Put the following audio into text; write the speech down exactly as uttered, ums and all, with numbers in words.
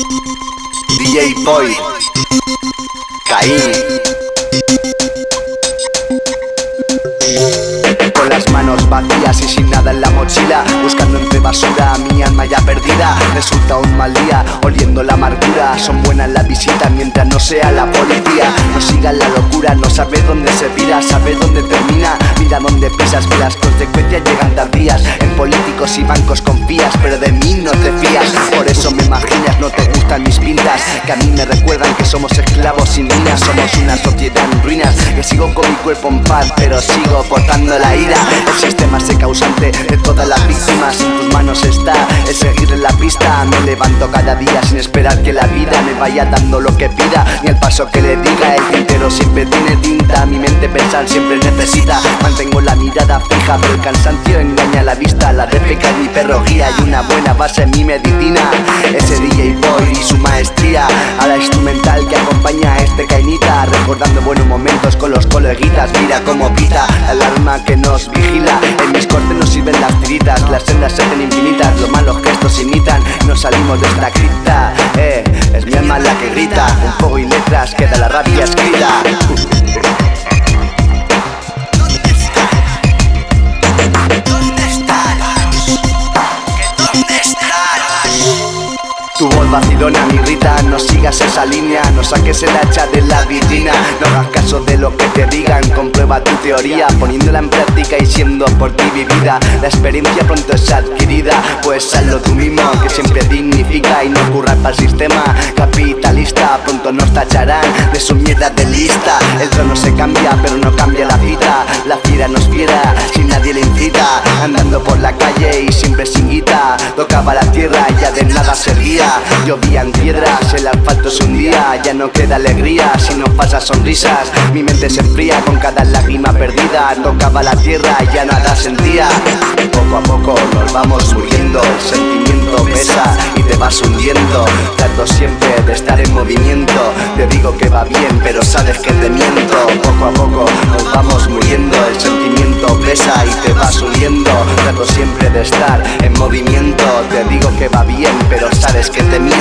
D J Boy, Caín. Con las manos vacías y sin nada en la mochila, buscando entre basura a mi alma ya perdida. Resulta un mal día, oliendo la amargura. Son buenas las visitas mientras no sea la policía. No sigas la locura, no sabes dónde se vira, sabes dónde termina. Mira dónde pisas, que las consecuencias llegan tardías. En políticos y bancos confías, pero de mí no te fías. Por eso me imaginas, no te gustan mis pintas, que a mí me recuerdan que somos esclavos sin minas. Somos una sociedad en ruinas, que sigo con mi cuerpo en paz, pero sigo portando la ira. El sistema es el causante de todas las víctimas. En tus manos está el seguir en la pista. Me levanto cada día sin esperar que la vida me vaya dando lo que pida, ni el paso que le diga. El tintero siempre tiene tinta, mi mente pensar siempre necesita. Mantengo la mirada fija, pero el cansancio engaña la vista. La réplica es mi perro guía y una buena base en mi medicina. Ese D J Boy y su maestría, a la instrumental que acompaña a este cainita. Recordando buenos momentos con los coleguitas. Mira cómo pita el alma que nos vigila. En mis cortes no sirven las tiritas, las sendas se hacen infinitas. Los malos gestos imitan, no salimos de esta cripta. Eh, es mi alma la que grita, con fuego y letras queda la rabia escrita. Tu voz vacilona me irrita, no sigas esa línea, no saques el hacha de la vitrina. No hagas caso de lo que te digan, comprueba tu teoría, poniéndola en práctica y siendo por ti vivida. La experiencia pronto es adquirida, pues hazlo tú mismo, que siempre dignifica y no ocurra para el sistema capitalista. Pronto nos tacharán de su mierda de lista. El trono se cambia, pero no cambia la cita. La fiera nos fiera, sin nadie le incita. Andando por la calle y siempre sin guita. Tocaba la tierra y ya de nada servía. Llovían piedras, el asfalto se hundía. Ya no queda alegría, si no pasa sonrisas. Mi mente se enfría con cada lágrima perdida. Tocaba la tierra y ya nada sentía. Poco a poco nos vamos muriendo, el sentimiento pesa y te vas hundiendo. Trato siempre de estar en movimiento, te digo que va bien pero sabes que te miento. Poco a poco nos vamos muriendo, el sentimiento pesa y te vas hundiendo. Trato siempre de estar en movimiento, te digo que va bien pero sabes que te miento.